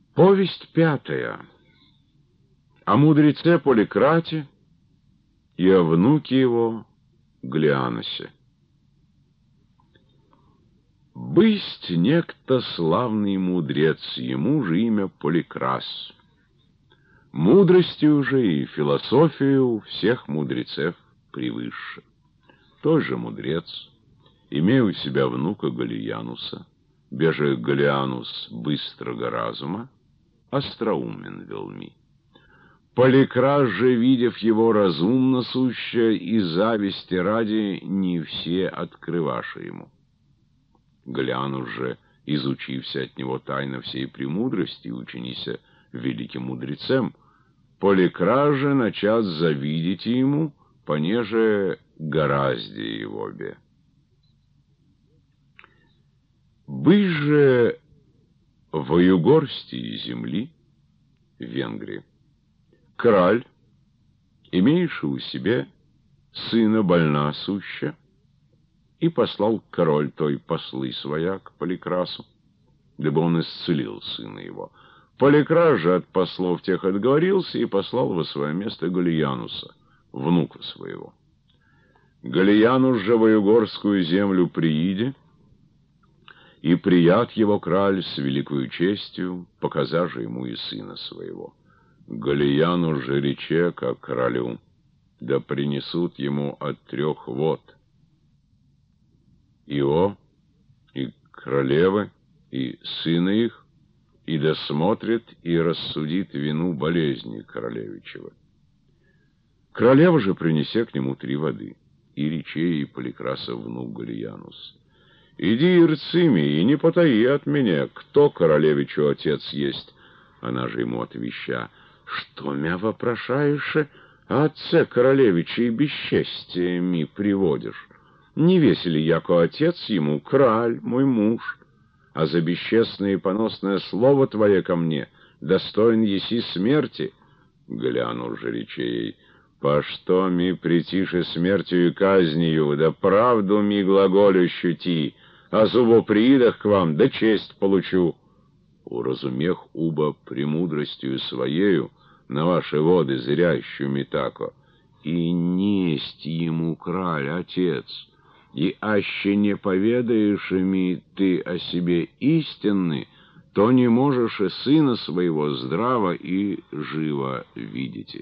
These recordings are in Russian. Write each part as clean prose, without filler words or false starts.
Повесть 5. О мудреце Поликрате и о внуке его Глианосе. Бысть некто славный мудрец, ему же имя Поликрас. Мудростью же и философию всех мудрецев превыше. Той же мудрец, имея у себя внука Галиянуса, беже Галианус быстрого разума, остроумен велми. Поликрас же, видев его разумно суще, и зависти ради не все открываша ему. Галианус же, изучився от него тайно всей премудрости, учинися великим мудрецем, Поликрас же начал завидеть ему, понеже гораздо его бе. Быть же в Югорстии земли, Венгрии, краль, имеющий у себя сына больна суща, и послал король той послы своя к Поликрасу, дабы он исцелил сына его. Поликрас же от послов тех отговорился и послал во свое место Галиянуса, внука своего. Галиянус же в Югорскую землю прииде, и прият его краль с великою честью, показа же ему и сына своего. Галиянус же рече, как королю, да принесут ему от 3 вод. Ио, и королевы, и сына их, и досмотрит и рассудит вину болезни королевичева. Королева же принесе к нему 3 воды, и рече ей Поликраса внук Галиянус: «Иди, Ирцими, и не потаи от меня, кто королевичу отец есть». Она же ему отвеща: «Что мя вопрошаешь, а отце королевича и бесчестиями приводишь? Не весели, яко отец ему краль, мой муж, а за бесчестное и поносное слово твое ко мне достоин еси смерти». Галианус же рече ей: «По что ми притише смертью и казнью, да правду ми глаголющу ти, а зубоприидах к вам, да честь получу. Уразумех уба премудростью своею на ваши воды зрящую митако, и несть ему краль отец, и аще не поведаешь ми ты о себе истинны, то не можешь и сына своего здраво и живо видите».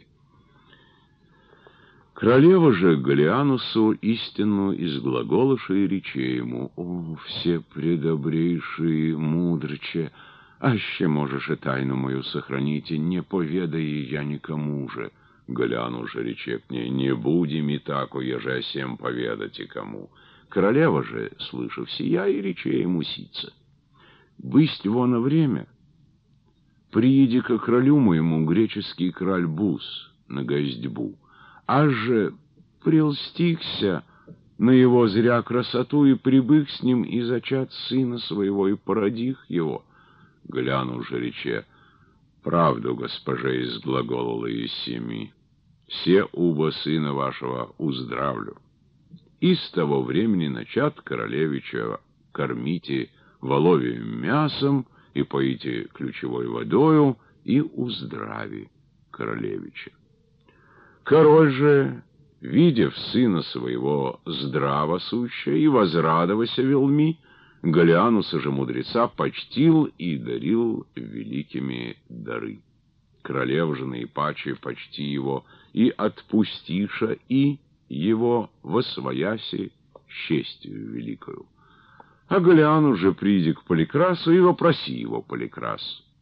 Королева же Галианусу истину изглаголыша и рече ему: «О, все предобрейшие мудрче, аще можешь и тайну мою сохранить, и не поведай я никому же». Галианус же рече к ней: «Не будем и тако, еже о сем поведать и кому». Королева же, слышав сия, и рече ему сица: «Бысть воно время, прииди ко кралю моему греческий краль Бус на гостьбу, аж же прельстихся на его зря красоту, и прибых с ним и зачат сына своего, и породих его». Галианус же рече: «Правду, госпоже, изглаголала и семи, все уба сына вашего уздравлю». И с того времени начат королевича кормите воловьим мясом и поите ключевой водою, и уздрави королевича. Король же, видев сына своего здраво суща, и возрадовася велми, Галиануса же мудреца почтил и дарил великими дары. Королев же наипаче почти его и отпустиша, и его восвояси честью великою. А Галианус же приди к Поликрасу и вопроси его Поликрас: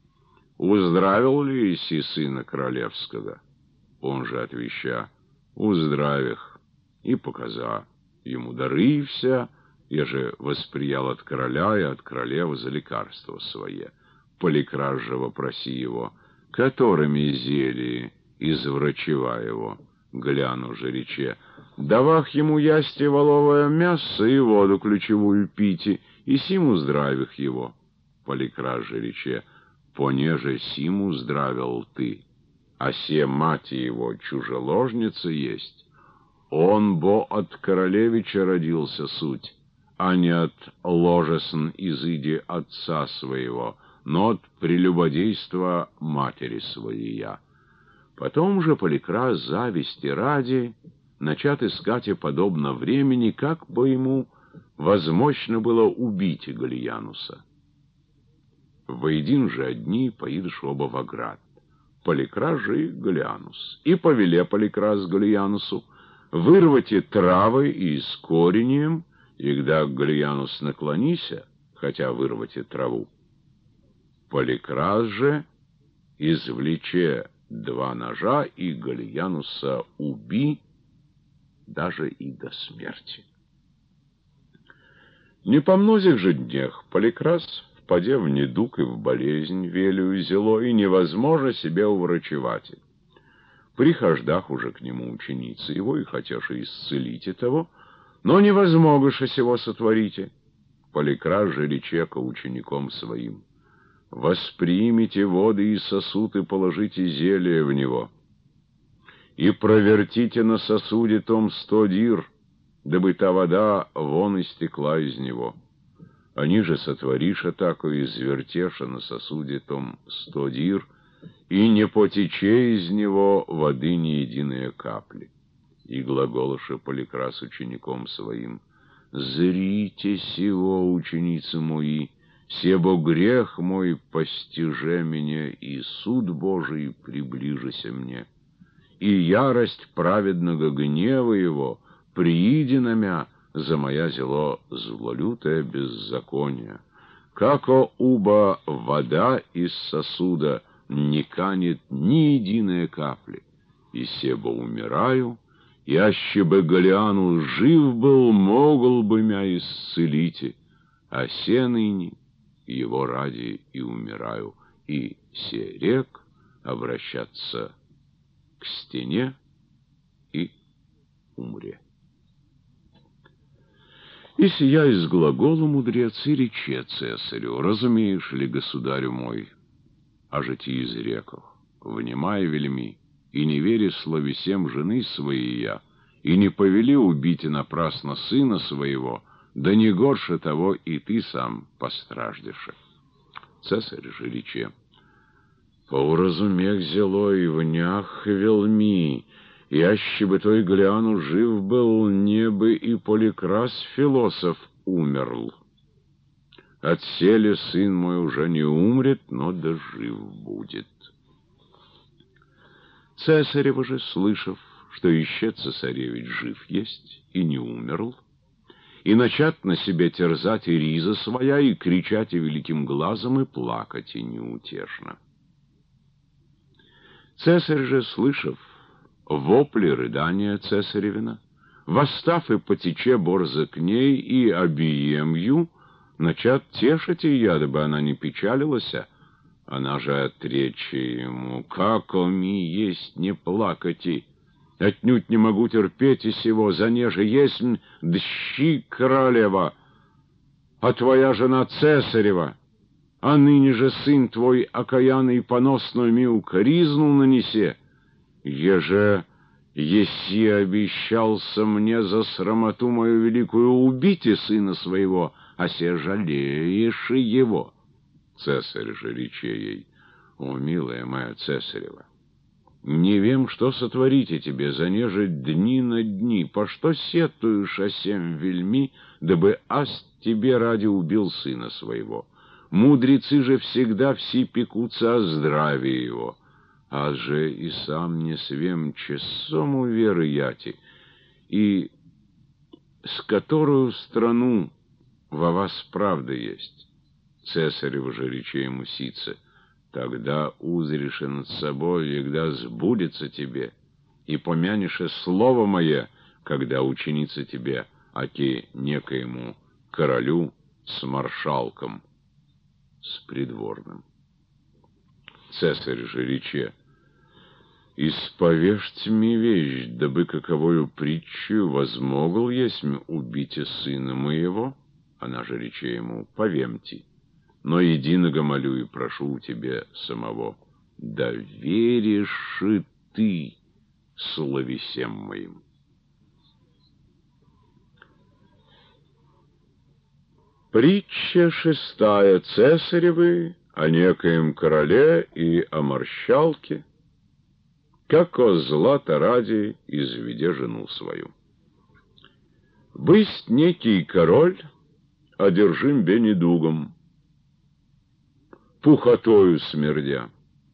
«Уздравил ли еси сына королевского?» Он же отвеща: «Уздравих», и показа ему дары и вся, еже восприял от короля и от королевы за лекарство свое. Поликрас же вопроси его: «Которыми зелье изврачева его?» Галианус же рече: «Давах ему ясти воловое мясо и воду ключевую пити, и симу здравих его». Поликрас же рече: «Понеже симу здравил ты, а се мать его чужеложница есть, он бо от королевича родился суть, а не от ложесн изыди отца своего, но от прелюбодейства матери своей я. Потом же Поликрас зависти ради начат искать и подобно времени, как бы ему возможно было убить Галиянуса. Воедин же одни поидешь оба в оград, Поликрас же и Галиянус. И повеле Поликрас Галиянусу вырвать и травы и с коренем, и когда Галиянус наклонися, хотя вырвать и траву, Поликрас же извлече 2 ножа и Галиянуса уби даже и до смерти. Не по многих же днях Поликрас, впадя в недуг и в болезнь велию зело, и невозможно себе уврачевать. Прихождах уже к нему ученицы его, и хотешь исцелите того, но невозмогаше сего сотворите. Поликрас же речека учеником своим: воспримите воды и сосуд, и положите зелье в него, и провертите на сосуде том 100 дир, дабы та вода вон истекла из него. Они же сотвориша тако, извертеша на сосуде том 100 дир, и не потече из него воды ни единой капли. И глаголоша Поликрас учеником своим: зрите сего, ученицы мои, себо грех мой постиже меня, и суд Божий приближися мне, и ярость праведного гнева его прииди на мя за моя зело злолютое беззаконие. Како уба вода из сосуда не канет ни единой капли, и себо умираю, и аще бы Галианус жив был, могл бы мя исцелите, а се ныне его ради и умираю, и се рек обращаться к стене и умре. И сия из глагола мудрец и рече цесарю: разумеешь ли, государю мой, о житии изреках, внимай вельми, и не вери словесем жены своей я, и не повели убить напрасно сына своего, да не горше того и ты сам постраждешь. Цесарь же рече: по уразумех зело и внях вельми, и аще бы той Галиану жив был, не бы и Поликрас философ умерл. Отселе сын мой уже не умрет, но да жив будет. Цесарева же, слышав, что еще цесаревич жив есть и не умерл, и начат на себе терзать и риза своя, и кричать и великим глазом, и плакать и неутешно. Цесарь же, слышав вопли рыдания цесаревина, восстав и потече борзо к ней, и обиемью начат тешить ее, дабы она не печалилася. Она же отрече ему: како ми есть не плакати, отнюдь не могу терпеть и сего, за неже есть дщи королева, а твоя жена цесарева, а ныне же сын твой окаянный поносную ми укоризну нанесе, еже еси обещался мне за срамоту мою великую убить и сына своего, а се жалеешь его. Цесарь же рече ей: о, милая моя цесарева, не вем, что сотворите тебе, за неже дни на дни, по что сетуешь о сем вельми, дабы ас тебе ради убил сына своего. Мудрецы же всегда все пекутся о здравии его, а же и сам не свем часому веры яти, и с которую страну во вас правда есть. Цесарев же рече ему сице: тогда узришь над собой, когда сбудется тебе, и помянешь слово мое, когда ученица тебе, аки некоему королю с маршалком, с придворным. Цесарь же рече: исповежьте мне вещь, дабы каковою притчу возмогл есть убить сына моего. Она же рече ему: повемте, но единого молю и прошу у тебя самого, да веришь и ты словесем моим. Притча 6 цесаревы о некоем короле и о маршалке, как о злата ради изведе жену свою. Бысть некий король одержим бе недугом, пухотою смердя,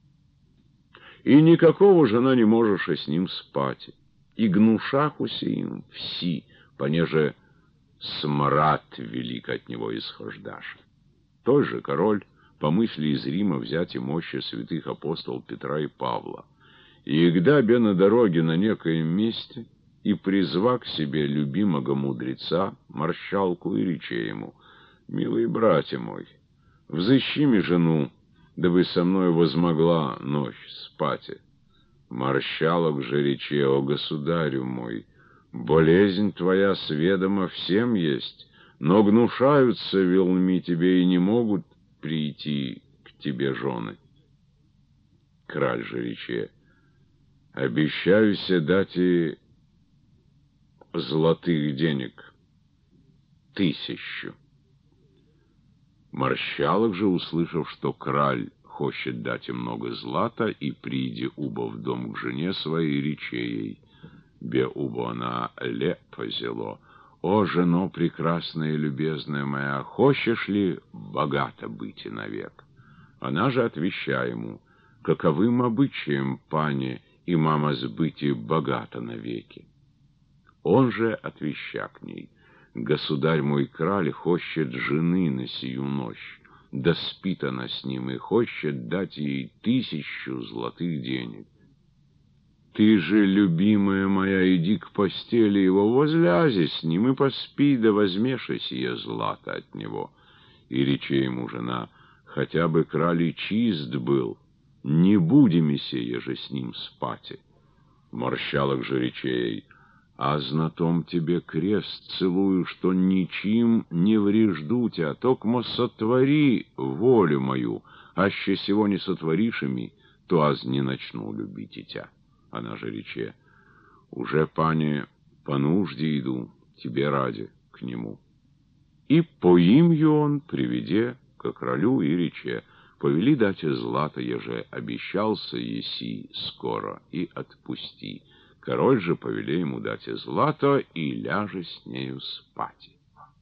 и никакого жена не можеше с ним спать, и гнушахуся им все, понеже смрад велик от него исхождаш. Той же король по мысли из Рима взять и мощи святых апостол Петра и Павла, и егда бе на дороге на некоем месте, и призва к себе любимого мудреца, маршалку, и рече ему: «Милый братья мой, взыщи ми жену, дабы со мной возмогла ночь спать». Маршалок же рече: «О государю мой, болезнь твоя сведома всем есть, но гнушаются велми тебе и не могут прийти к тебе жены». Краль же рече: «Обещаюся дать и золотых денег 1000». Маршалок же, услышав, что краль хочет дать им много злата, и приди убо в дом к жене своей, рече ей: «Бе убо она лепо зело. О, жено прекрасная и любезная моя, хочешь ли богато быть и навек?» Она же отвеча ему: «Каковым обычаем, пане, и мама сбыти богато навеки?» Он же, отвеча к ней: «Государь мой краль хочет жены на сию ночь, да спит она с ним, и хочет дать ей 1000 золотых денег. Ты же, любимая моя, иди к постели его, возлязи с ним и поспи, да возьмешь и сие злато от него». И рече ему жена: «Хотя бы краль и чист был, не будем сие же с ним спать». Маршалок же рече ей: «А знатом тебе крест целую, что ничем не врежду тебя, токмо сотвори волю мою, аще сего не сотворишь ими, то аз не начну любить и тебя». Она же рече: «Уже, пане, по нужде иду, тебе ради, к нему». И по имью он приведе ко кралю, и рече: «Повели дать злато, еже обещался еси скоро, и отпусти». Король же повели ему дать злато, и ляже с нею спать.